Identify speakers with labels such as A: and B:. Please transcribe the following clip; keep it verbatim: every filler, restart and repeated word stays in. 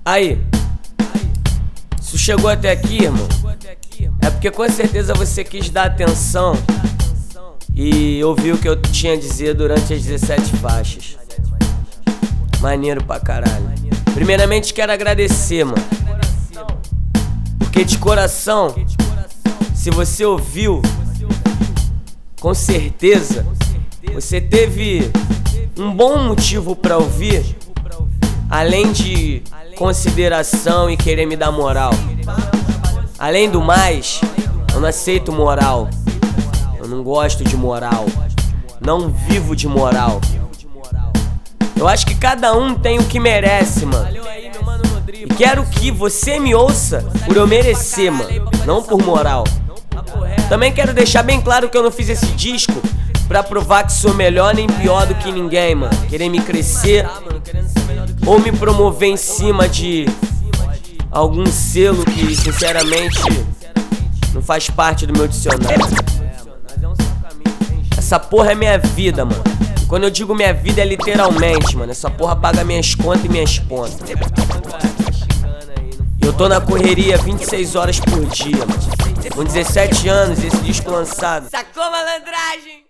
A: Aí, se chegou até aqui, irmão, é porque com certeza você quis dar atenção e ouviu o que eu tinha a dizer durante as dezessete faixas. Maneiro pra caralho. Primeiramente quero agradecer, mano, porque de coração, se você ouviu, com certeza você teve um bom motivo pra ouvir, além de consideração e querer me dar moral. Além do mais, eu não aceito moral. Eu não gosto de moral. Não vivo de moral. Eu acho que cada um tem o que merece, mano. E quero que você me ouça por eu merecer, mano, não por moral. Também quero deixar bem claro que eu não fiz esse disco pra provar que sou melhor nem pior do que ninguém, mano. Querer me crescer ou me promover em cima de algum selo que, sinceramente, não faz parte do meu dicionário. Essa porra é minha vida, mano. E quando eu digo minha vida é literalmente, mano. Essa porra paga minhas contas e minhas pontas. Eu tô na correria vinte e seis horas por dia, mano. Com dezessete anos, esse disco lançado.
B: Sacou, malandragem?